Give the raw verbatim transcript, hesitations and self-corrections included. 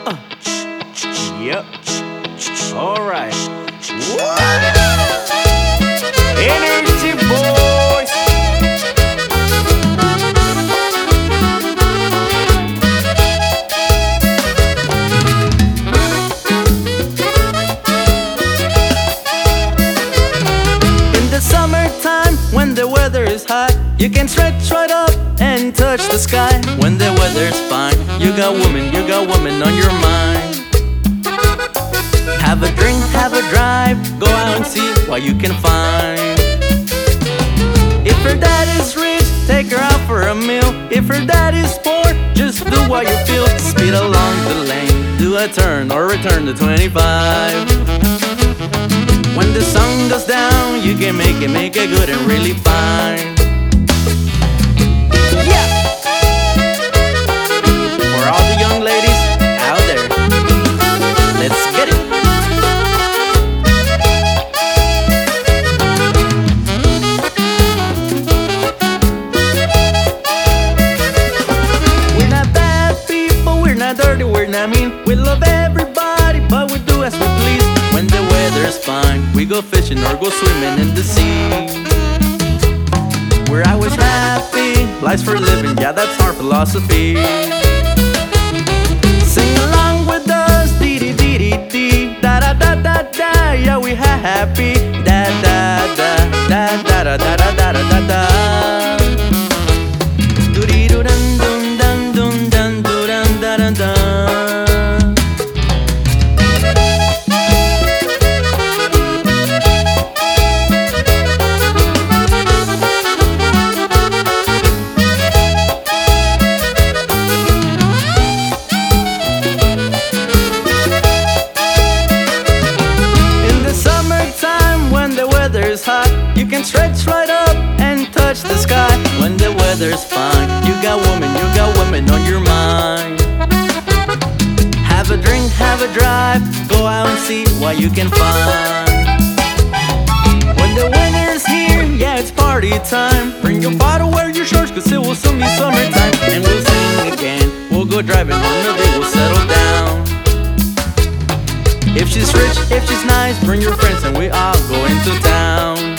Uh, yep. All right. Energy boys. In the summertime, when the weather is hot, you can stretch right up and touch the sky. When the weather's fine, you got woman, you got woman on your mind. Have a drink, have a drive, go out and see what you can find. If her dad is rich, take her out for a meal. If her dad is poor, just do what you feel. Speed along the lane, do a turn or return to twenty-five. When the sun goes down, you can make it, make it good and really fine. Yeah! For all the young ladies out there, let's get it. We're not bad people, we're not dirty, we're not mean. We love everybody, but we do as we please. When the weather's fine, we go fishing or go swimming in the sea. We're always happy, life's for living, yeah, that's our philosophy. Sing along with us, dee dee dee dee dee, da da da da da, yeah, we happy, da da da da da da da da da da da. Do dee do dun dun dun dun dun dun dun dun dun. Hot, you can stretch right up and touch the sky. When the weather's fine, you got woman, you got women on your mind. Have a drink, have a drive, go out and see what you can find. When the winter's here, yeah, it's party time. Bring your bottle, wear your shorts, cause it will soon be summertime. And we'll sing again, we'll go driving, one day we'll settle down. If she's rich, if she's nice, bring your friends and we all go into town.